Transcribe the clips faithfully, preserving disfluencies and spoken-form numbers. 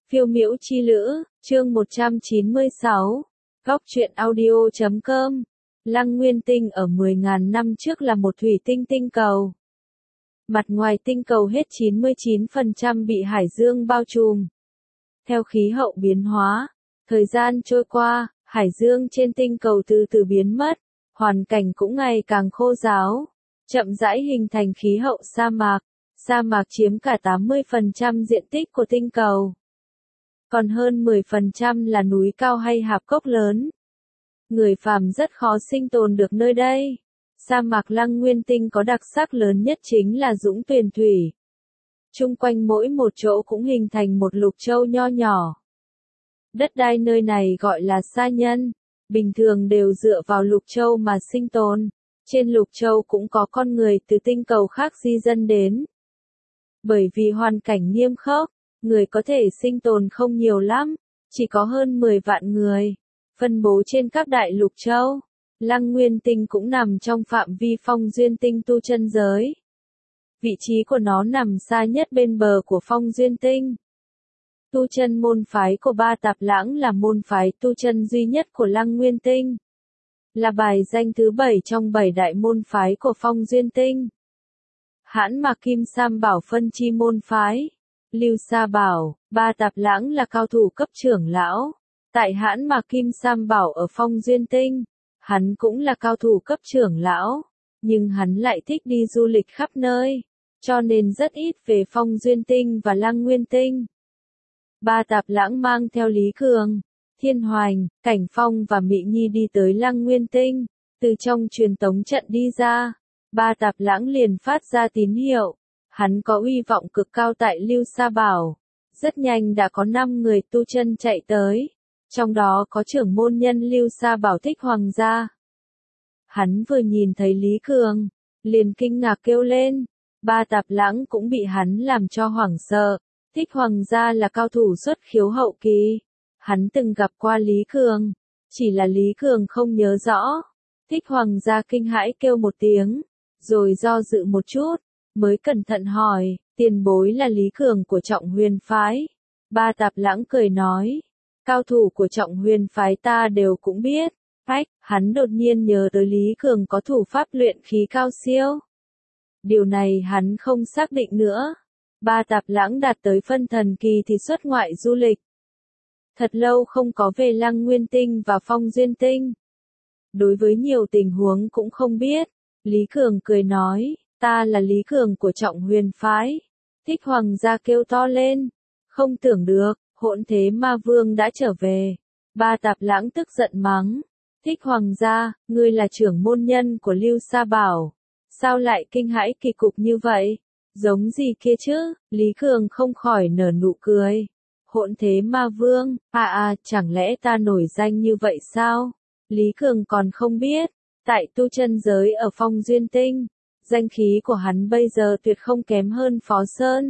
Phiêu miễu chi lữ, chương một trăm chín mươi sáu, góc truyện audio chấm com. Lăng Nguyên Tinh ở mười nghìn năm trước là một thủy tinh tinh cầu. Mặt ngoài tinh cầu hết chín mươi chín phần trăm bị hải dương bao trùm. Theo khí hậu biến hóa, thời gian trôi qua, hải dương trên tinh cầu từ từ biến mất, hoàn cảnh cũng ngày càng khô ráo, chậm rãi hình thành khí hậu sa mạc. Sa mạc chiếm cả tám mươi phần trăm diện tích của tinh cầu. Còn hơn mười phần trăm là núi cao hay hạp cốc lớn. Người phàm rất khó sinh tồn được nơi đây. Sa mạc Lăng Nguyên Tinh có đặc sắc lớn nhất chính là dũng tuyền thủy. Chung quanh mỗi một chỗ cũng hình thành một lục châu nho nhỏ. Đất đai nơi này gọi là sa nhân, bình thường đều dựa vào lục châu mà sinh tồn. Trên lục châu cũng có con người từ tinh cầu khác di dân đến. Bởi vì hoàn cảnh nghiêm khắc, người có thể sinh tồn không nhiều lắm, chỉ có hơn mười vạn người, phân bố trên các đại lục châu. Lăng Nguyên Tinh cũng nằm trong phạm vi Phong Duyên Tinh tu chân giới. Vị trí của nó nằm xa nhất bên bờ của Phong Duyên Tinh. Tu chân môn phái của Ba Tạp Lãng là môn phái tu chân duy nhất của Lăng Nguyên Tinh. Là bài danh thứ bảy trong bảy đại môn phái của Phong Duyên Tinh. Hãn Mạc Kim Sam Bảo phân chi môn phái. Lưu Sa Bảo, Ba Tạp Lãng là cao thủ cấp trưởng lão. Tại Hãn Mạc Kim Sam Bảo ở Phong Duyên Tinh, hắn cũng là cao thủ cấp trưởng lão, nhưng hắn lại thích đi du lịch khắp nơi, cho nên rất ít về Phong Duyên Tinh và Lăng Nguyên Tinh. Ba Tạp Lãng mang theo Lý Cường, Thiên Hoành, Cảnh Phong và Mị Nhi đi tới Lăng Nguyên Tinh, từ trong truyền tống trận đi ra. Ba Tạp Lãng liền phát ra tín hiệu. Hắn có uy vọng cực cao tại Lưu Sa Bảo. Rất nhanh đã có năm người tu chân chạy tới. Trong đó có trưởng môn nhân Lưu Sa Bảo Thích Hoàng gia. Hắn vừa nhìn thấy Lý Cường, liền kinh ngạc kêu lên. Ba Tạp Lãng cũng bị hắn làm cho hoảng sợ. Thích Hoàng gia là cao thủ xuất khiếu hậu kỳ. Hắn từng gặp qua Lý Cường. Chỉ là Lý Cường không nhớ rõ. Thích Hoàng gia kinh hãi kêu một tiếng. Rồi do dự một chút, mới cẩn thận hỏi, tiền bối là Lý Cường của Trọng Huyền phái. Ba Tạp Lãng cười nói, cao thủ của Trọng Huyền phái ta đều cũng biết. Phách, hắn đột nhiên nhớ tới Lý Cường có thủ pháp luyện khí cao siêu. Điều này hắn không xác định nữa. Ba Tạp Lãng đạt tới phân thần kỳ thì xuất ngoại du lịch. Thật lâu không có về Lăng Nguyên Tinh và Phong Duyên Tinh. Đối với nhiều tình huống cũng không biết. Lý Cường cười nói, ta là Lý Cường của Trọng Huyền phái. Thích Hoàng gia kêu to lên, không tưởng được, hỗn thế ma vương đã trở về. Ba Tạp Lãng tức giận mắng, Thích Hoàng gia, ngươi là trưởng môn nhân của Lưu Sa Bảo, sao lại kinh hãi kỳ cục như vậy? Giống gì kia chứ? Lý Cường không khỏi nở nụ cười. Hỗn thế ma vương, à à, chẳng lẽ ta nổi danh như vậy sao? Lý Cường còn không biết. Tại tu chân giới ở Phong Duyên Tinh, danh khí của hắn bây giờ tuyệt không kém hơn Phó Sơn.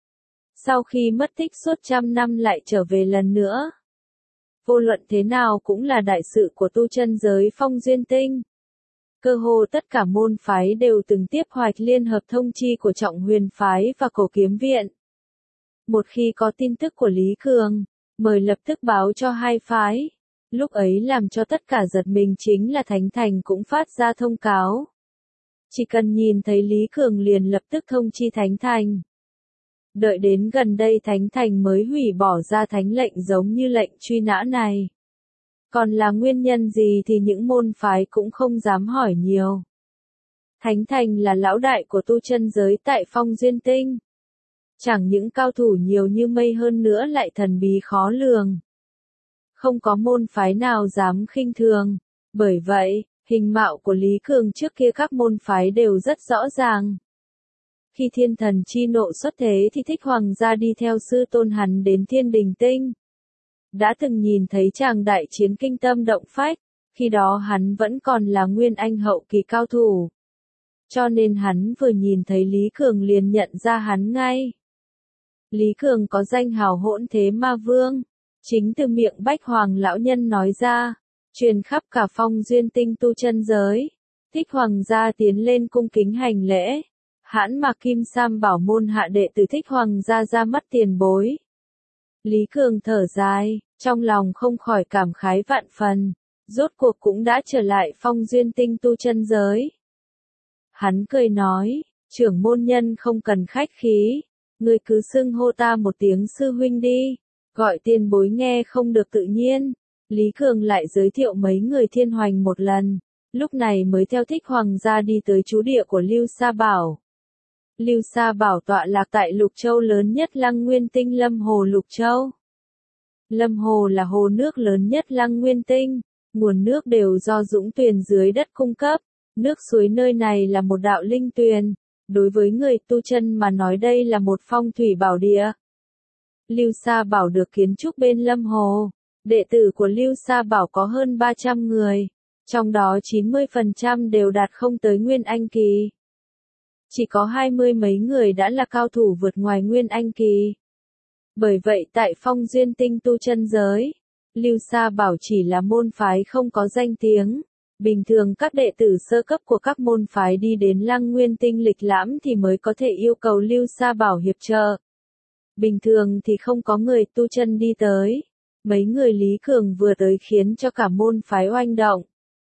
Sau khi mất tích suốt trăm năm lại trở về lần nữa. Vô luận thế nào cũng là đại sự của tu chân giới Phong Duyên Tinh. Cơ hồ tất cả môn phái đều từng tiếp hoạch liên hợp thông chi của Trọng Huyền phái và Cổ Kiếm Viện. Một khi có tin tức của Lý Cường, mời lập tức báo cho hai phái. Lúc ấy làm cho tất cả giật mình chính là Thánh Thành cũng phát ra thông cáo. Chỉ cần nhìn thấy Lý Cường liền lập tức thông chi Thánh Thành. Đợi đến gần đây Thánh Thành mới hủy bỏ ra thánh lệnh giống như lệnh truy nã này. Còn là nguyên nhân gì thì những môn phái cũng không dám hỏi nhiều. Thánh Thành là lão đại của tu chân giới tại Phong Duyên Tinh. Chẳng những cao thủ nhiều như mây hơn nữa lại thần bí khó lường. Không có môn phái nào dám khinh thường. Bởi vậy, hình mạo của Lý Cường trước kia các môn phái đều rất rõ ràng. Khi thiên thần chi nộ xuất thế thì Thích Hoàng gia đi theo sư tôn hắn đến Thiên Đình Tinh. Đã từng nhìn thấy chàng đại chiến kinh tâm động phách, khi đó hắn vẫn còn là nguyên anh hậu kỳ cao thủ. Cho nên hắn vừa nhìn thấy Lý Cường liền nhận ra hắn ngay. Lý Cường có danh hào hỗn thế ma vương. Chính từ miệng Bách Hoàng lão nhân nói ra, truyền khắp cả Phong Duyên Tinh tu chân giới. Thích Hoàng gia tiến lên cung kính hành lễ. Hãn Mạc Kim Sam Bảo môn hạ đệ tử Thích Hoàng gia ra mắt tiền bối. Lý Cường thở dài, trong lòng không khỏi cảm khái vạn phần, rốt cuộc cũng đã trở lại Phong Duyên Tinh tu chân giới. Hắn cười nói, trưởng môn nhân không cần khách khí, ngươi cứ xưng hô ta một tiếng sư huynh đi, gọi tiền bối nghe không được tự nhiên. Lý Cường lại giới thiệu mấy người Thiên Hoành một lần, lúc này mới theo Thích Hoàng gia đi tới trú địa của Lưu Sa Bảo. Lưu Sa Bảo tọa lạc tại Lục Châu lớn nhất Lăng Nguyên Tinh Lâm Hồ Lục Châu. Lâm Hồ là hồ nước lớn nhất Lăng Nguyên Tinh, nguồn nước đều do dũng tuyền dưới đất cung cấp, nước suối nơi này là một đạo linh tuyền, đối với người tu chân mà nói đây là một phong thủy bảo địa. Lưu Sa Bảo được kiến trúc bên Lâm Hồ, đệ tử của Lưu Sa Bảo có hơn ba trăm người, trong đó chín mươi phần trăm đều đạt không tới Nguyên Anh Kỳ. Chỉ có hai mươi mấy người đã là cao thủ vượt ngoài Nguyên Anh Kỳ. Bởi vậy tại Phong Duyên Tinh tu chân giới, Lưu Sa Bảo chỉ là môn phái không có danh tiếng. Bình thường các đệ tử sơ cấp của các môn phái đi đến Lăng Nguyên Tinh lịch lãm thì mới có thể yêu cầu Lưu Sa Bảo hiệp trợ. Bình thường thì không có người tu chân đi tới. Mấy người Lý Cường vừa tới khiến cho cả môn phái oanh động.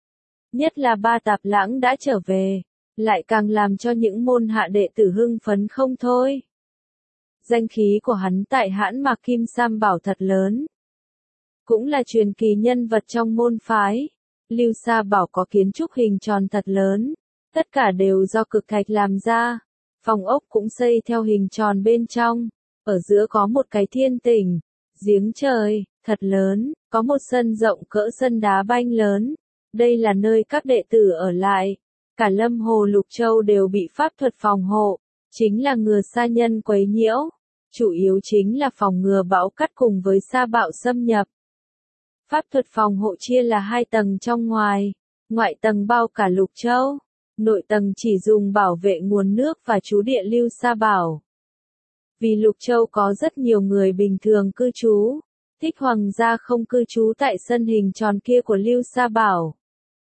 Nhất là Ba Tạp Lãng đã trở về, lại càng làm cho những môn hạ đệ tử hưng phấn không thôi. Danh khí của hắn tại hãn mạc Kim Sam Bảo thật lớn. Cũng là truyền kỳ nhân vật trong môn phái. Lưu Sa Bảo có kiến trúc hình tròn thật lớn, tất cả đều do cực thạch làm ra. Phòng ốc cũng xây theo hình tròn bên trong, ở giữa có một cái thiên tỉnh, giếng trời, thật lớn, có một sân rộng cỡ sân đá banh lớn. Đây là nơi các đệ tử ở lại. Cả Lâm Hồ Lục Châu đều bị pháp thuật phòng hộ, chính là ngừa sa nhân quấy nhiễu, chủ yếu chính là phòng ngừa bão cát cùng với sa bạo xâm nhập. Pháp thuật phòng hộ chia là hai tầng trong ngoài, ngoại tầng bao cả Lục Châu, nội tầng chỉ dùng bảo vệ nguồn nước và trú địa Lưu Sa Bảo. Vì Lục Châu có rất nhiều người bình thường cư trú, Thích Hoàng gia không cư trú tại sân hình tròn kia của Lưu Sa Bảo.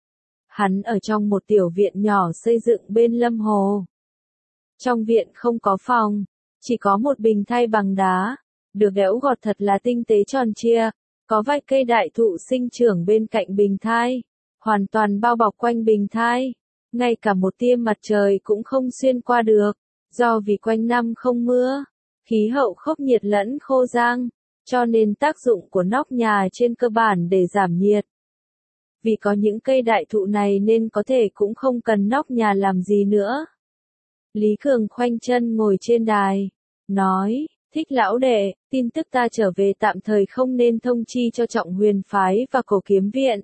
Hắn ở trong một tiểu viện nhỏ xây dựng bên Lâm Hồ. Trong viện không có phòng, chỉ có một bình thay bằng đá, được đẽo gọt thật là tinh tế tròn trịa, có vài cây đại thụ sinh trưởng bên cạnh bình thai, hoàn toàn bao bọc quanh bình thai, ngay cả một tia mặt trời cũng không xuyên qua được, do vì quanh năm không mưa, khí hậu khốc nhiệt lẫn khô giang, cho nên tác dụng của nóc nhà trên cơ bản để giảm nhiệt. Vì có những cây đại thụ này nên có thể cũng không cần nóc nhà làm gì nữa. Lý Cường khoanh chân ngồi trên đài, nói, Thích lão đệ, tin tức ta trở về tạm thời không nên thông chi cho Trọng Huyền phái và Cổ Kiếm viện.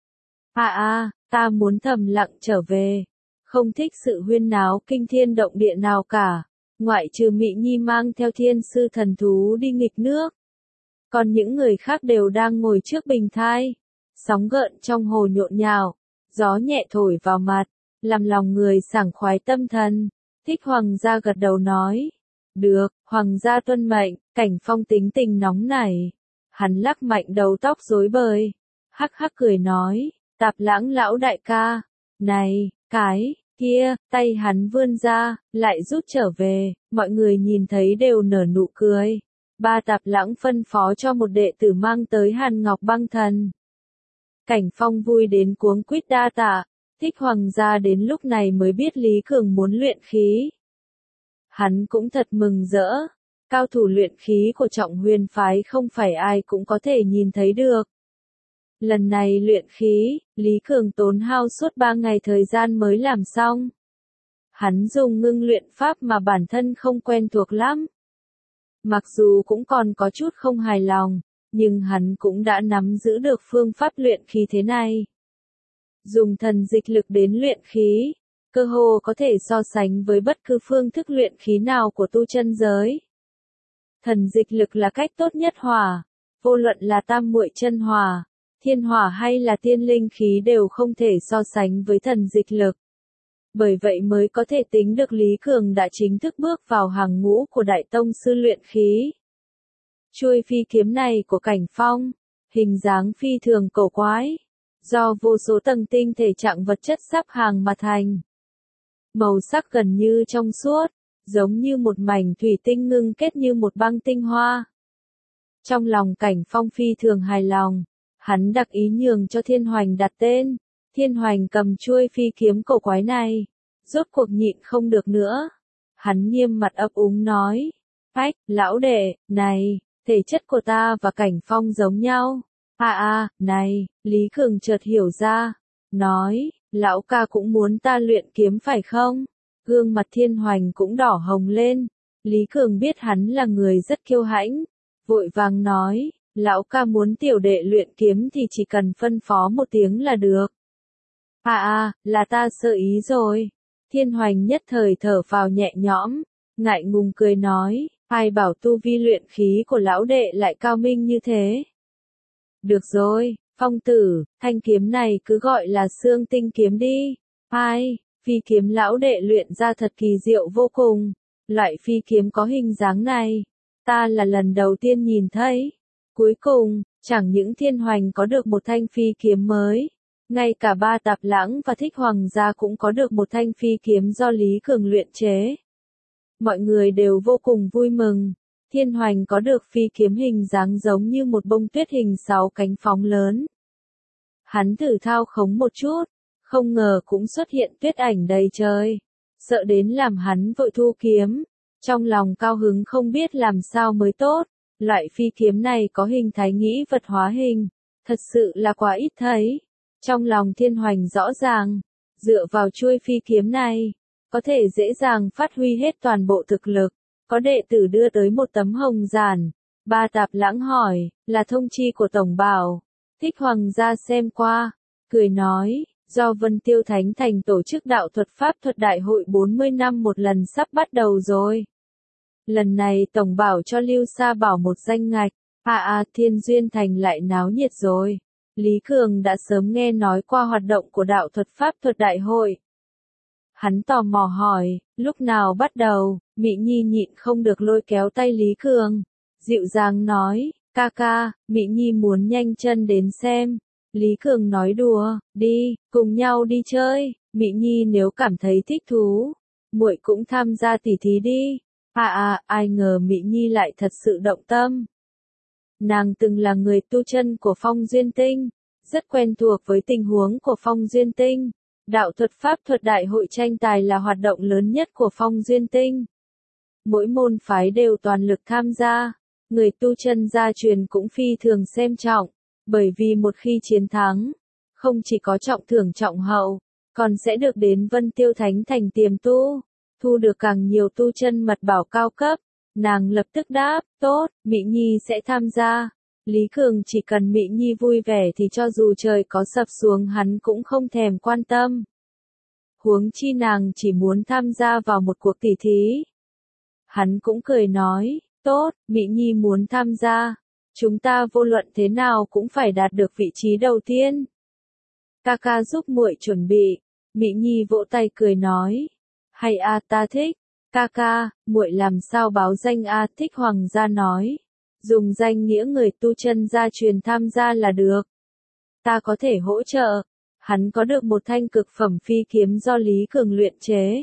À à, ta muốn thầm lặng trở về, không thích sự huyên náo kinh thiên động địa nào cả, ngoại trừ Mị Nhi mang theo thiên sư thần thú đi nghịch nước. Còn những người khác đều đang ngồi trước bình thai. Sóng gợn trong hồ nhộn nhạo, gió nhẹ thổi vào mặt, làm lòng người sảng khoái tâm thần. Thích Hoàng gia gật đầu nói, được, Hoàng gia tuân mệnh. Cảnh Phong tính tình nóng nảy, hắn lắc mạnh đầu tóc rối bời, hắc hắc cười nói, Tạp Lãng lão đại ca, này, cái, kia, tay hắn vươn ra, lại rút trở về, mọi người nhìn thấy đều nở nụ cười. Ba Tạp Lãng phân phó cho một đệ tử mang tới Hàn Ngọc Băng Thần. Cảnh Phong vui đến cuống quýt đa tạ, Thích Hoàng gia đến lúc này mới biết Lý Cường muốn luyện khí. Hắn cũng thật mừng rỡ, cao thủ luyện khí của Trọng Huyền phái không phải ai cũng có thể nhìn thấy được. Lần này luyện khí, Lý Cường tốn hao suốt ba ngày thời gian mới làm xong. Hắn dùng ngưng luyện pháp mà bản thân không quen thuộc lắm. Mặc dù cũng còn có chút không hài lòng, nhưng hắn cũng đã nắm giữ được phương pháp luyện khí thế này. Dùng thần dịch lực đến luyện khí, cơ hồ có thể so sánh với bất cứ phương thức luyện khí nào của tu chân giới. Thần dịch lực là cách tốt nhất hỏa, vô luận là tam muội chân hỏa, thiên hỏa hay là tiên linh khí đều không thể so sánh với thần dịch lực. Bởi vậy mới có thể tính được Lý Cường đã chính thức bước vào hàng ngũ của đại tông sư luyện khí. Chuôi phi kiếm này của Cảnh Phong, hình dáng phi thường cổ quái, do vô số tầng tinh thể trạng vật chất sắp hàng mà thành. Màu sắc gần như trong suốt, giống như một mảnh thủy tinh ngưng kết như một băng tinh hoa. Trong lòng Cảnh Phong phi thường hài lòng, hắn đặc ý nhường cho Thiên Hoành đặt tên. Thiên Hoành cầm chuôi phi kiếm cổ quái này, rốt cuộc nhịn không được nữa. Hắn nghiêm mặt ấp úng nói, ách, lão đệ, này, thể chất của ta và Cảnh Phong giống nhau. À à, này, Lý Cường chợt hiểu ra, nói, lão ca cũng muốn ta luyện kiếm phải không? Gương mặt Thiên Hoành cũng đỏ hồng lên. Lý Cường biết hắn là người rất kiêu hãnh, vội vàng nói, lão ca muốn tiểu đệ luyện kiếm thì chỉ cần phân phó một tiếng là được. À à, là ta sơ ý rồi. Thiên Hoành nhất thời thở phào nhẹ nhõm, ngại ngùng cười nói, ai bảo tu vi luyện khí của lão đệ lại cao minh như thế. Được rồi, Phong tử, thanh kiếm này cứ gọi là xương tinh kiếm đi. Ai, phi kiếm lão đệ luyện ra thật kỳ diệu vô cùng. Loại phi kiếm có hình dáng này, ta là lần đầu tiên nhìn thấy. Cuối cùng, chẳng những Thiên Hoành có được một thanh phi kiếm mới, ngay cả Ba Tạp Lãng và Thích Hoàng gia cũng có được một thanh phi kiếm do Lý Cường luyện chế. Mọi người đều vô cùng vui mừng. Thiên Hoành có được phi kiếm hình dáng giống như một bông tuyết hình sáu cánh phóng lớn. Hắn thử thao khống một chút, không ngờ cũng xuất hiện tuyết ảnh đầy trời, sợ đến làm hắn vội thu kiếm, trong lòng cao hứng không biết làm sao mới tốt. Loại phi kiếm này có hình thái nghĩ vật hóa hình, thật sự là quá ít thấy. Trong lòng Thiên Hoành rõ ràng, dựa vào chuôi phi kiếm này, có thể dễ dàng phát huy hết toàn bộ thực lực. Có đệ tử đưa tới một tấm hồng giản, Ba Tạp Lãng hỏi, là thông chi của Tổng Bảo. Thích Hoàng gia xem qua, cười nói, do Vân Tiêu Thánh Thành tổ chức đạo thuật pháp thuật đại hội bốn mươi năm một lần sắp bắt đầu rồi. Lần này Tổng Bảo cho Lưu Sa Bảo một danh ngạch, à à Thiên Duyên Thành lại náo nhiệt rồi. Lý Cường đã sớm nghe nói qua hoạt động của đạo thuật pháp thuật đại hội. Hắn tò mò hỏi, lúc nào bắt đầu? Mị Nhi nhịn không được lôi kéo tay Lý Cường, dịu dàng nói, ca ca, Mị Nhi muốn nhanh chân đến xem. Lý Cường nói đùa, đi, cùng nhau đi chơi, Mị Nhi nếu cảm thấy thích thú, muội cũng tham gia tỉ thí đi. À à, ai ngờ Mị Nhi lại thật sự động tâm. Nàng từng là người tu chân của Phong Duyên Tinh, rất quen thuộc với tình huống của Phong Duyên Tinh. Đạo thuật pháp thuật đại hội tranh tài là hoạt động lớn nhất của Phong Duyên Tinh. Mỗi môn phái đều toàn lực tham gia, người tu chân gia truyền cũng phi thường xem trọng, bởi vì một khi chiến thắng, không chỉ có trọng thưởng trọng hậu, còn sẽ được đến Vân Tiêu Thánh Thành tiềm tu, thu được càng nhiều tu chân mật bảo cao cấp. Nàng lập tức đáp, tốt, Mị Nhi sẽ tham gia. Lý Cường chỉ cần Mị Nhi vui vẻ thì cho dù trời có sập xuống hắn cũng không thèm quan tâm. Huống chi nàng chỉ muốn tham gia vào một cuộc tỉ thí. Hắn cũng cười nói, tốt, Mị Nhi muốn tham gia. Chúng ta vô luận thế nào cũng phải đạt được vị trí đầu tiên. Ca ca giúp muội chuẩn bị. Mị Nhi vỗ tay cười nói, hay a ta thích. Ca ca, muội làm sao báo danh a? Thích Hoàng gia nói, dùng danh nghĩa người tu chân gia truyền tham gia là được. Ta có thể hỗ trợ. Hắn có được một thanh cực phẩm phi kiếm do Lý Cường luyện chế.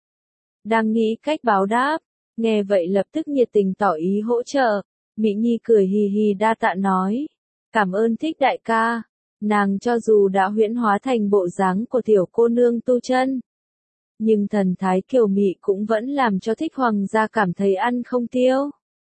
Đang nghĩ cách báo đáp, nghe vậy lập tức nhiệt tình tỏ ý hỗ trợ. Mị Nhi cười hì hì đa tạ nói, cảm ơn Thích đại ca. Nàng cho dù đã huyễn hóa thành bộ dáng của tiểu cô nương tu chân, nhưng thần thái kiều mị cũng vẫn làm cho Thích Hoàng gia cảm thấy ăn không tiêu.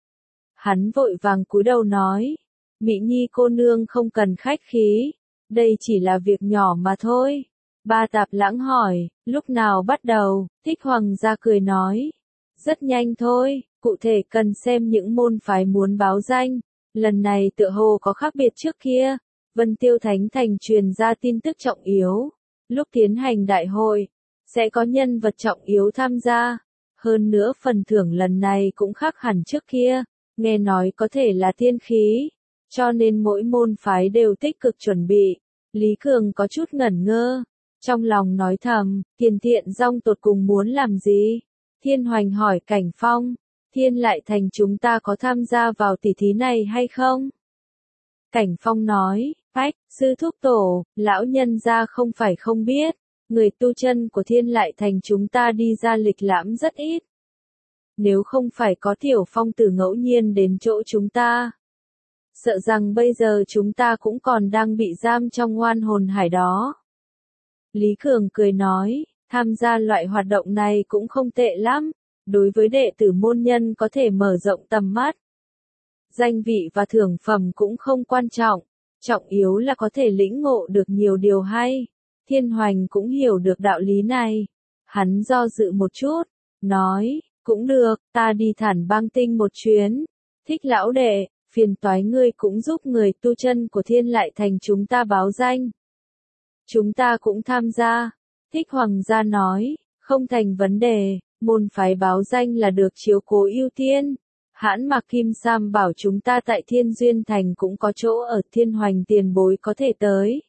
Hắn vội vàng cúi đầu nói, Mị Nhi cô nương không cần khách khí, đây chỉ là việc nhỏ mà thôi. Ba Tạp Lãng hỏi, lúc nào bắt đầu? Thích Hoàng gia cười nói, rất nhanh thôi, cụ thể cần xem những môn phái muốn báo danh. Lần này tựa hồ có khác biệt trước kia. Vân Tiêu Thánh Thành truyền ra tin tức trọng yếu, lúc tiến hành đại hội, sẽ có nhân vật trọng yếu tham gia. Hơn nữa phần thưởng lần này cũng khác hẳn trước kia, nghe nói có thể là tiên khí, cho nên mỗi môn phái đều tích cực chuẩn bị. Lý Cường có chút ngẩn ngơ, trong lòng nói thầm, Thiên Thiện Dong tột cùng muốn làm gì? Thiên Hoành hỏi Cảnh Phong, Thiên Lại Thành chúng ta có tham gia vào tỷ thí này hay không? Cảnh Phong nói, ách, sư thúc tổ, lão nhân gia không phải không biết, người tu chân của Thiên Lại Thành chúng ta đi ra lịch lãm rất ít. Nếu không phải có Tiểu Phong tử ngẫu nhiên đến chỗ chúng ta, sợ rằng bây giờ chúng ta cũng còn đang bị giam trong oan hồn hải đó. Lý Cường cười nói, tham gia loại hoạt động này cũng không tệ lắm, đối với đệ tử môn nhân có thể mở rộng tầm mắt. Danh vị và thưởng phẩm cũng không quan trọng, trọng yếu là có thể lĩnh ngộ được nhiều điều hay. Thiên Hoành cũng hiểu được đạo lý này. Hắn do dự một chút, nói, cũng được, ta đi Thản Bang Tinh một chuyến. Thích lão đệ, phiền toái ngươi cũng giúp người tu chân của Thiên Lại Thành chúng ta báo danh. Chúng ta cũng tham gia. Thích Hoàng gia nói, không thành vấn đề, môn phái báo danh là được chiếu cố ưu tiên. Hãn Mạc Kim Sam bảo chúng ta tại Thiên Duyên Thành cũng có chỗ ở, Thiên Hoành tiền bối có thể tới.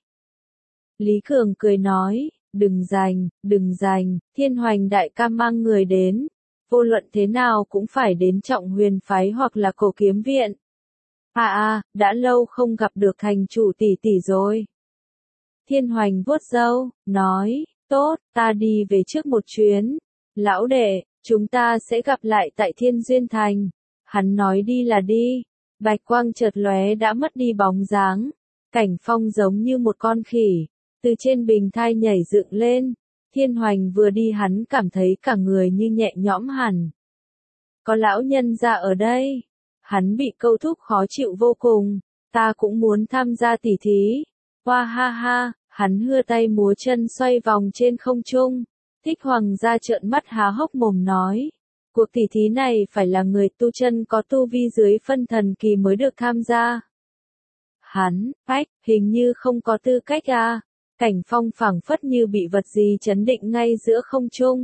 Lý Cường cười nói, đừng giành, đừng giành, Thiên Hoành đại ca mang người đến. Vô luận thế nào cũng phải đến Trọng Huyền phái hoặc là Cổ Kiếm viện. À à, đã lâu không gặp được thành chủ tỷ tỷ rồi. Thiên Hoành vuốt râu, nói, tốt, ta đi về trước một chuyến. Lão đệ, chúng ta sẽ gặp lại tại Thiên Duyên Thành. Hắn nói đi là đi. Bạch quang chợt lóe đã mất đi bóng dáng. Cảnh Phong giống như một con khỉ, từ trên bình thai nhảy dựng lên. Thiên Hoành vừa đi hắn cảm thấy cả người như nhẹ nhõm hẳn. Có lão nhân ra ở đây. Hắn bị câu thúc khó chịu vô cùng. Ta cũng muốn tham gia tỉ thí. Hoa ha ha, hắn hưa tay múa chân xoay vòng trên không trung. Thích Hoàng gia trợn mắt há hốc mồm nói. Cuộc tỉ thí này phải là người tu chân có tu vi dưới phân thần kỳ mới được tham gia. Hắn, ách, hình như không có tư cách à. Cảnh Phong phảng phất như bị vật gì chấn định ngay giữa không trung.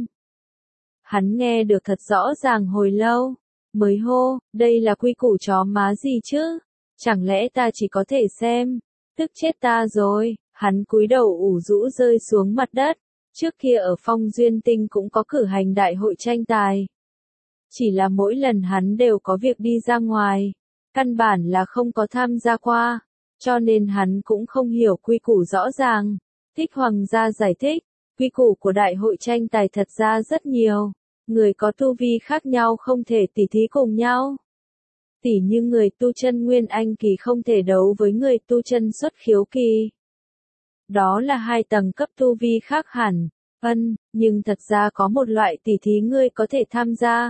Hắn nghe được thật rõ ràng hồi lâu, mới hô, đây là quy củ chó má gì chứ? Chẳng lẽ ta chỉ có thể xem? Tức chết ta rồi, hắn cúi đầu ủ rũ rơi xuống mặt đất. Trước kia ở Phong Duyên Tinh cũng có cử hành đại hội tranh tài. Chỉ là mỗi lần hắn đều có việc đi ra ngoài, căn bản là không có tham gia qua, cho nên hắn cũng không hiểu quy củ rõ ràng. Thích Hoàng gia giải thích, quy củ của đại hội tranh tài thật ra rất nhiều, người có tu vi khác nhau không thể tỉ thí cùng nhau. Tỉ như người tu chân Nguyên Anh kỳ không thể đấu với người tu chân xuất khiếu kỳ. Đó là hai tầng cấp tu vi khác hẳn. Ân, nhưng thật ra có một loại tỉ thí ngươi có thể tham gia.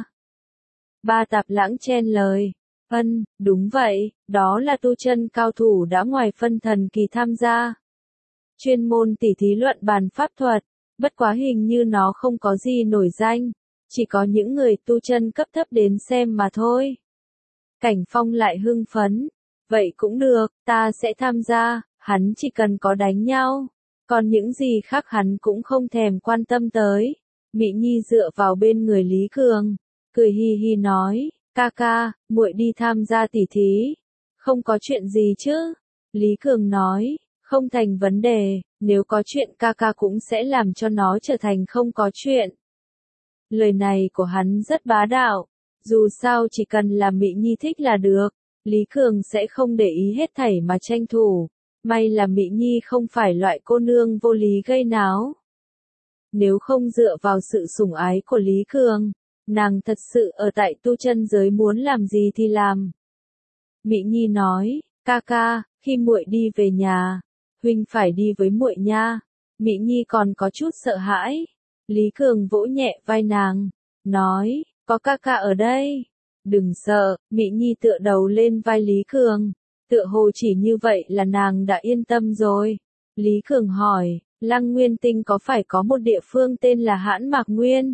Ba Tạp Lãng chen lời. Ân, đúng vậy, đó là tu chân cao thủ đã ngoài phân thần kỳ tham gia. Chuyên môn tỉ thí luận bàn pháp thuật, bất quá hình như nó không có gì nổi danh, chỉ có những người tu chân cấp thấp đến xem mà thôi. Cảnh Phong lại hưng phấn. Vậy cũng được, ta sẽ tham gia, hắn chỉ cần có đánh nhau. Còn những gì khác hắn cũng không thèm quan tâm tới. Mị Nhi dựa vào bên người Lý Cường, cười hi hi nói, ca ca, muội đi tham gia tỉ thí. Không có chuyện gì chứ? Lý Cường nói, không thành vấn đề, nếu có chuyện ca ca cũng sẽ làm cho nó trở thành không có chuyện. Lời này của hắn rất bá đạo, dù sao chỉ cần là Mị Nhi thích là được, Lý Cường sẽ không để ý hết thảy mà tranh thủ. May là Mị Nhi không phải loại cô nương vô lý gây náo. Nếu không dựa vào sự sủng ái của Lý Cường, nàng thật sự ở tại tu chân giới muốn làm gì thì làm. Mị Nhi nói, ca ca, khi muội đi về nhà, huynh phải đi với muội nha. Mị Nhi còn có chút sợ hãi. Lý Cường vỗ nhẹ vai nàng, nói, có ca ca ở đây. Đừng sợ, Mị Nhi tựa đầu lên vai Lý Cường. Tựa hồ chỉ như vậy là nàng đã yên tâm rồi. Lý Cường hỏi, Lăng Nguyên Tinh có phải có một địa phương tên là Hãn Mạc Nguyên?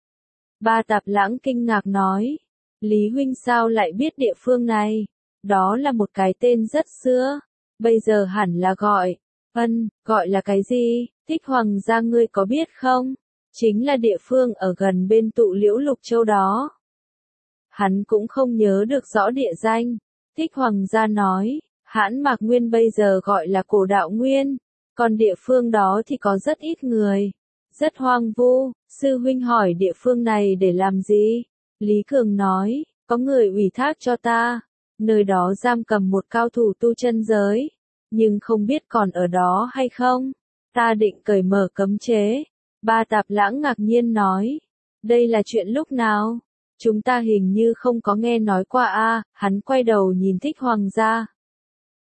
Ba Tạp Lãng kinh ngạc nói, Lý huynh sao lại biết địa phương này? Đó là một cái tên rất xưa, bây giờ hẳn là gọi, ân, gọi là cái gì? Thích Hoàng gia ngươi có biết không? Chính là địa phương ở gần bên tụ Liễu Lục Châu đó. Hắn cũng không nhớ được rõ địa danh. Thích Hoàng gia nói, Hãn Mạc Nguyên bây giờ gọi là Cổ Đạo Nguyên, còn địa phương đó thì có rất ít người, rất hoang vu. Sư huynh hỏi địa phương này để làm gì? Lý Cường nói, có người ủy thác cho ta, nơi đó giam cầm một cao thủ tu chân giới, nhưng không biết còn ở đó hay không. Ta định cởi mở cấm chế. Ba Tạp Lãng ngạc nhiên nói, đây là chuyện lúc nào? Chúng ta hình như không có nghe nói qua a. Hắn quay đầu nhìn Thích Hoàng gia.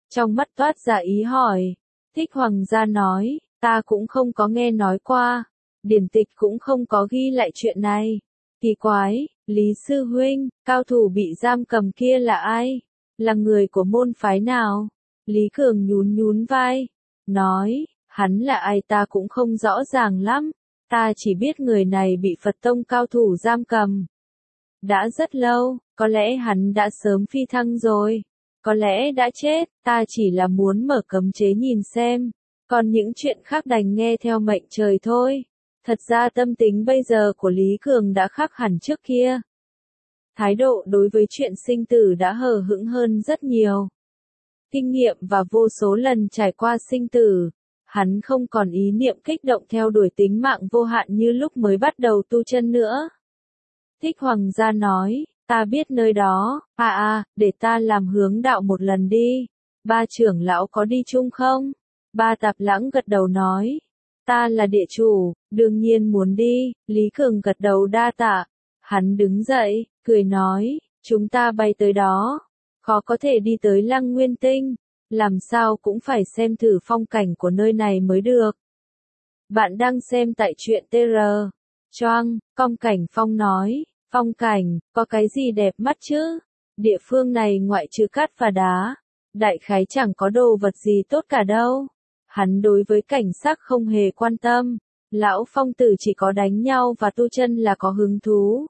Trong mắt toát ra ý hỏi. Thích Hoàng gia nói, ta cũng không có nghe nói qua, điển tịch cũng không có ghi lại chuyện này. Kỳ quái, Lý Sư Huynh, cao thủ bị giam cầm kia là ai? Là người của môn phái nào? Lý Cường nhún nhún vai, nói, hắn là ai ta cũng không rõ ràng lắm, ta chỉ biết người này bị Phật tông cao thủ giam cầm. Đã rất lâu, có lẽ hắn đã sớm phi thăng rồi, có lẽ đã chết, ta chỉ là muốn mở cấm chế nhìn xem, còn những chuyện khác đành nghe theo mệnh trời thôi. Thật ra tâm tính bây giờ của Lý Cường đã khác hẳn trước kia. Thái độ đối với chuyện sinh tử đã hờ hững hơn rất nhiều. Kinh nghiệm và vô số lần trải qua sinh tử, hắn không còn ý niệm kích động theo đuổi tính mạng vô hạn như lúc mới bắt đầu tu chân nữa. Thích Hoàng gia nói, ta biết nơi đó, à à, để ta làm hướng đạo một lần đi. Ba trưởng lão có đi chung không? Ba Tạp Lãng gật đầu nói, ta là địa chủ, đương nhiên muốn đi. Lý Cường gật đầu đa tạ. Hắn đứng dậy, cười nói, chúng ta bay tới đó. Khó có thể đi tới Lăng Nguyên Tinh, làm sao cũng phải xem thử phong cảnh của nơi này mới được. Bạn đang xem tại truyện tê rờ. Choang, Cong Cảnh Phong nói, phong cảnh, có cái gì đẹp mắt chứ? Địa phương này ngoại trừ cát và đá, đại khái chẳng có đồ vật gì tốt cả đâu. Hắn đối với cảnh sắc không hề quan tâm, lão phong tử chỉ có đánh nhau và tu chân là có hứng thú.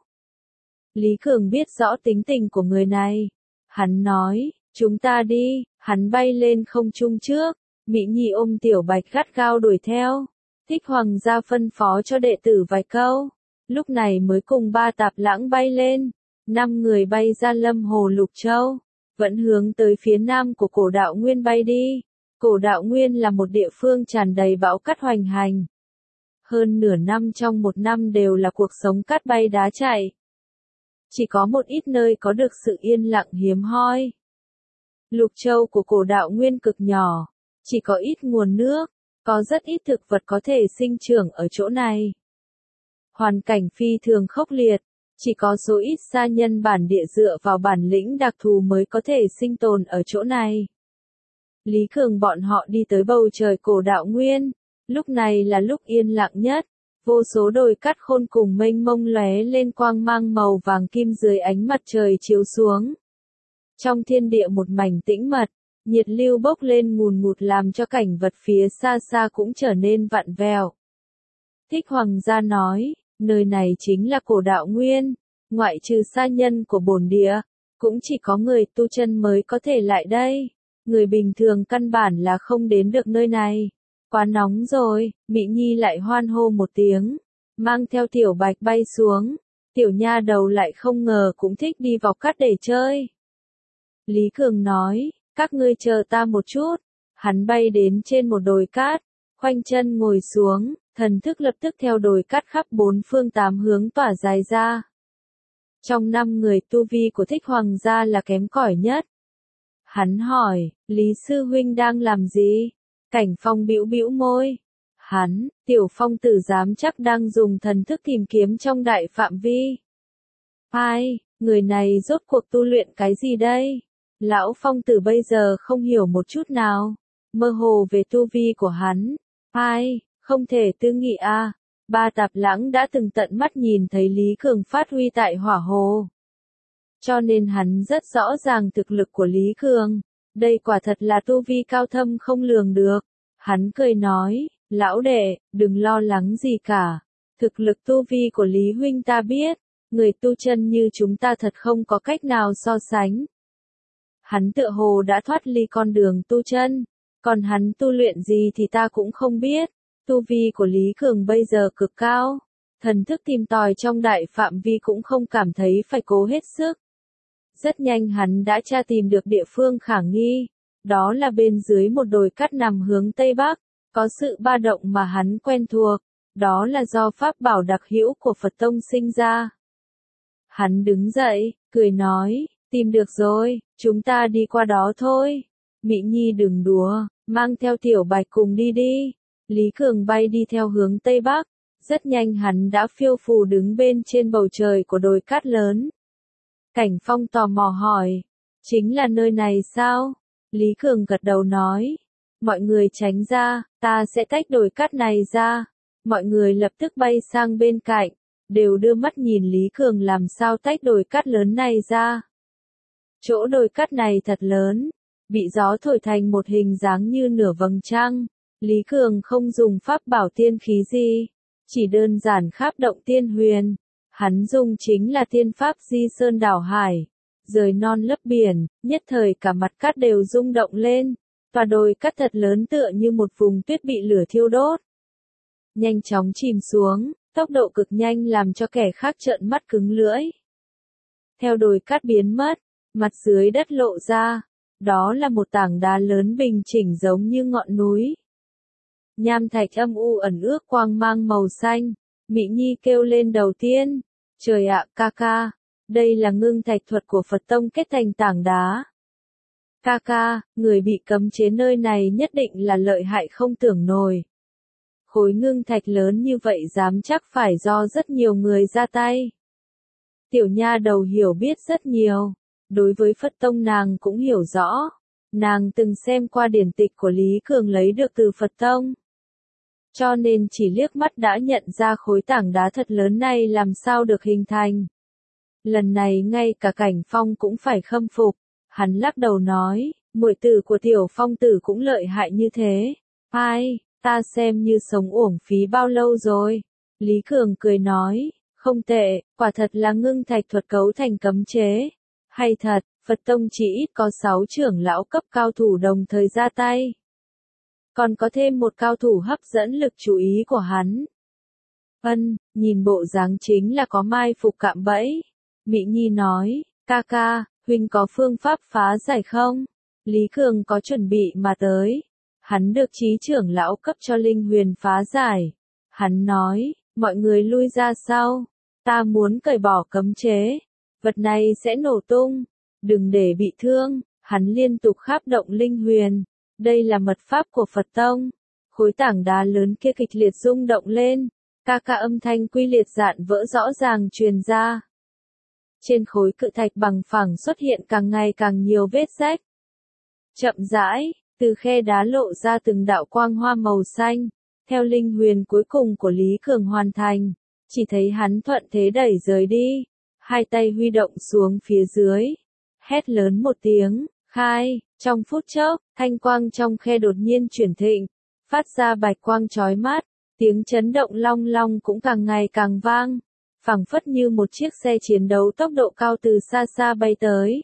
Lý Cường biết rõ tính tình của người này. Hắn nói, chúng ta đi, hắn bay lên không trung trước, Mỹ Nhi ôm Tiểu Bạch gắt gao đuổi theo. Thích Hoàng gia phân phó cho đệ tử vài câu, lúc này mới cùng Ba Tạp Lãng bay lên. Năm người bay ra Lâm Hồ Lục Châu, vẫn hướng tới phía nam của Cổ Đạo Nguyên bay đi. Cổ Đạo Nguyên là một địa phương tràn đầy bão cát hoành hành. Hơn nửa năm trong một năm đều là cuộc sống cát bay đá chạy. Chỉ có một ít nơi có được sự yên lặng hiếm hoi. Lục Châu của Cổ Đạo Nguyên cực nhỏ, chỉ có ít nguồn nước, có rất ít thực vật có thể sinh trưởng ở chỗ này. Hoàn cảnh phi thường khốc liệt, chỉ có số ít sa nhân bản địa dựa vào bản lĩnh đặc thù mới có thể sinh tồn ở chỗ này. Lý Cường bọn họ đi tới bầu trời Cổ Đạo Nguyên, lúc này là lúc yên lặng nhất, vô số đồi cát khôn cùng mênh mông lóe lên quang mang màu vàng kim dưới ánh mặt trời chiếu xuống. Trong thiên địa một mảnh tĩnh mật, nhiệt lưu bốc lên ngùn ngụt làm cho cảnh vật phía xa xa cũng trở nên vặn vẹo. Thích Hoàng gia nói, nơi này chính là Cổ Đạo Nguyên, ngoại trừ sa nhân của bổn địa, cũng chỉ có người tu chân mới có thể lại đây. Người bình thường căn bản là không đến được nơi này. Quá nóng rồi, Mỹ Nhi lại hoan hô một tiếng, mang theo Tiểu Bạch bay xuống. Tiểu nha đầu lại không ngờ cũng thích đi vào cát để chơi. Lý Cường nói, các ngươi chờ ta một chút. Hắn bay đến trên một đồi cát, khoanh chân ngồi xuống, thần thức lập tức theo đồi cát khắp bốn phương tám hướng tỏa dài ra. Trong năm người tu vi của Thích Hoàng gia là kém cỏi nhất. Hắn hỏi, Lý Sư Huynh đang làm gì? Cảnh Phong bĩu bĩu môi. Hắn, Tiểu Phong tử dám chắc đang dùng thần thức tìm kiếm trong đại phạm vi. Ai, người này rốt cuộc tu luyện cái gì đây? Lão Phong tử bây giờ không hiểu một chút nào. Mơ hồ về tu vi của hắn. Ai, không thể tư nghị a. Ba Tạp Lãng đã từng tận mắt nhìn thấy Lý Cường phát huy tại Hỏa Hồ. Cho nên hắn rất rõ ràng thực lực của Lý Cường. Đây quả thật là tu vi cao thâm không lường được. Hắn cười nói, lão đệ, đừng lo lắng gì cả. Thực lực tu vi của Lý Huynh ta biết, người tu chân như chúng ta thật không có cách nào so sánh. Hắn tựa hồ đã thoát ly con đường tu chân, còn hắn tu luyện gì thì ta cũng không biết. Tu vi của Lý Cường bây giờ cực cao, thần thức tìm tòi trong đại phạm vi cũng không cảm thấy phải cố hết sức. Rất nhanh hắn đã tra tìm được địa phương khả nghi, đó là bên dưới một đồi cát nằm hướng Tây Bắc, có sự ba động mà hắn quen thuộc, đó là do pháp bảo đặc hữu của Phật Tông sinh ra. Hắn đứng dậy, cười nói, tìm được rồi, chúng ta đi qua đó thôi. Mỹ Nhi đừng đùa, mang theo Tiểu Bạch cùng đi đi. Lý Cường bay đi theo hướng Tây Bắc, rất nhanh hắn đã phiêu phù đứng bên trên bầu trời của đồi cát lớn. Cảnh Phong tò mò hỏi, chính là nơi này sao? Lý Cường gật đầu nói. Mọi người tránh ra, ta sẽ tách đồi cát này ra. Mọi người lập tức bay sang bên cạnh, đều đưa mắt nhìn Lý Cường làm sao tách đồi cát lớn này ra. Chỗ đồi cát này thật lớn, bị gió thổi thành một hình dáng như nửa vầng trăng. Lý Cường không dùng pháp bảo tiên khí gì, chỉ đơn giản kháp động tiên huyền. Hắn dùng chính là tiên pháp di sơn đảo hải, rời non lấp biển, nhất thời cả mặt cát đều rung động lên. Tòa đồi cát thật lớn tựa như một vùng tuyết bị lửa thiêu đốt. Nhanh chóng chìm xuống, tốc độ cực nhanh làm cho kẻ khác trợn mắt cứng lưỡi. Theo đồi cát biến mất, mặt dưới đất lộ ra, đó là một tảng đá lớn bình chỉnh giống như ngọn núi. Nham thạch âm u ẩn ước quang mang màu xanh, Mị Nhi kêu lên đầu tiên, trời ạ, ca ca, đây là ngưng thạch thuật của Phật tông kết thành tảng đá. Ca ca, người bị cấm chế nơi này nhất định là lợi hại không tưởng nổi. Khối ngưng thạch lớn như vậy dám chắc phải do rất nhiều người ra tay. Tiểu nha đầu hiểu biết rất nhiều, đối với Phật tông nàng cũng hiểu rõ. Nàng từng xem qua điển tịch của Lý Cường lấy được từ Phật tông. Cho nên chỉ liếc mắt đã nhận ra khối tảng đá thật lớn này làm sao được hình thành. Lần này ngay cả Cảnh Phong cũng phải khâm phục. Hắn lắc đầu nói, muội tử của Tiểu Phong tử cũng lợi hại như thế. Ai, ta xem như sống uổng phí bao lâu rồi. Lý Cường cười nói, không tệ, quả thật là ngưng thạch thuật cấu thành cấm chế. Hay thật, Phật tông chỉ ít có sáu trưởng lão cấp cao thủ đồng thời ra tay. Còn có thêm một cao thủ hấp dẫn lực chú ý của hắn. Ân, nhìn bộ dáng chính là có mai phục cạm bẫy. Mị Nhi nói, ca ca, huynh có phương pháp phá giải không? Lý Cường có chuẩn bị mà tới. Hắn được trí trưởng lão cấp cho linh huyền phá giải. Hắn nói, mọi người lui ra sau. Ta muốn cởi bỏ cấm chế. Vật này sẽ nổ tung. Đừng để bị thương. Hắn liên tục kháp động linh huyền. Đây là mật pháp của Phật tông. Khối tảng đá lớn kia kịch liệt rung động lên. Ca ca âm thanh quy liệt dạn vỡ rõ ràng truyền ra. Trên khối cự thạch bằng phẳng xuất hiện càng ngày càng nhiều vết rách. Chậm rãi, từ khe đá lộ ra từng đạo quang hoa màu xanh. Theo linh huyền cuối cùng của Lý Cường hoàn thành, chỉ thấy hắn thuận thế đẩy rời đi. Hai tay huy động xuống phía dưới. Hét lớn một tiếng, khai, trong phút chốc, thanh quang trong khe đột nhiên chuyển thịnh, phát ra bạch quang chói mắt, tiếng chấn động long long cũng càng ngày càng vang, phảng phất như một chiếc xe chiến đấu tốc độ cao từ xa xa bay tới.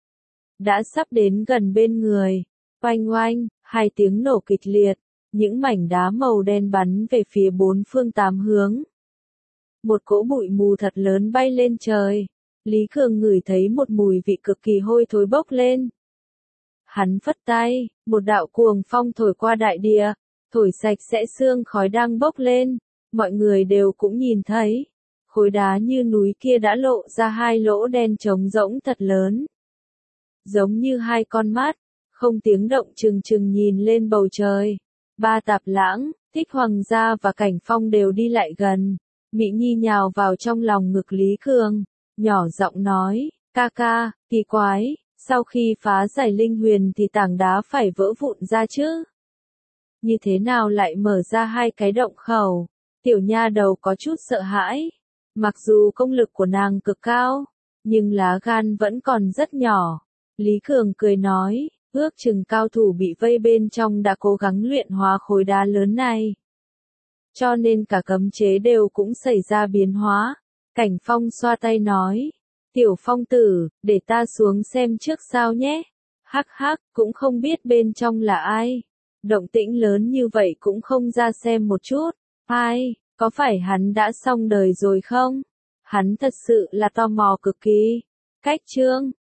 Đã sắp đến gần bên người, oanh oanh, hai tiếng nổ kịch liệt, những mảnh đá màu đen bắn về phía bốn phương tám hướng. Một cỗ bụi mù thật lớn bay lên trời, Lý Cường ngửi thấy một mùi vị cực kỳ hôi thối bốc lên. Hắn phất tay, một đạo cuồng phong thổi qua đại địa, thổi sạch sẽ sương khói đang bốc lên, mọi người đều cũng nhìn thấy. Khối đá như núi kia đã lộ ra hai lỗ đen trống rỗng thật lớn. Giống như hai con mắt, không tiếng động trừng trừng nhìn lên bầu trời. Ba Tạp Lãng, Thích Hoàng gia và Cảnh Phong đều đi lại gần. Mị Nhi nhào vào trong lòng ngực Lý Cường, nhỏ giọng nói, ca ca, kỳ quái, sau khi phá giải linh huyền thì tảng đá phải vỡ vụn ra chứ. Như thế nào lại mở ra hai cái động khẩu? Tiểu nha đầu có chút sợ hãi. Mặc dù công lực của nàng cực cao, nhưng lá gan vẫn còn rất nhỏ. Lý Cường cười nói, ước chừng cao thủ bị vây bên trong đã cố gắng luyện hóa khối đá lớn này. Cho nên cả cấm chế đều cũng xảy ra biến hóa. Cảnh Phong xoa tay nói, Tiểu Phong tử, để ta xuống xem trước sao nhé. Hắc hắc, cũng không biết bên trong là ai. Động tĩnh lớn như vậy cũng không ra xem một chút. Ai, có phải hắn đã xong đời rồi không? Hắn thật sự là tò mò cực kỳ. Cách chương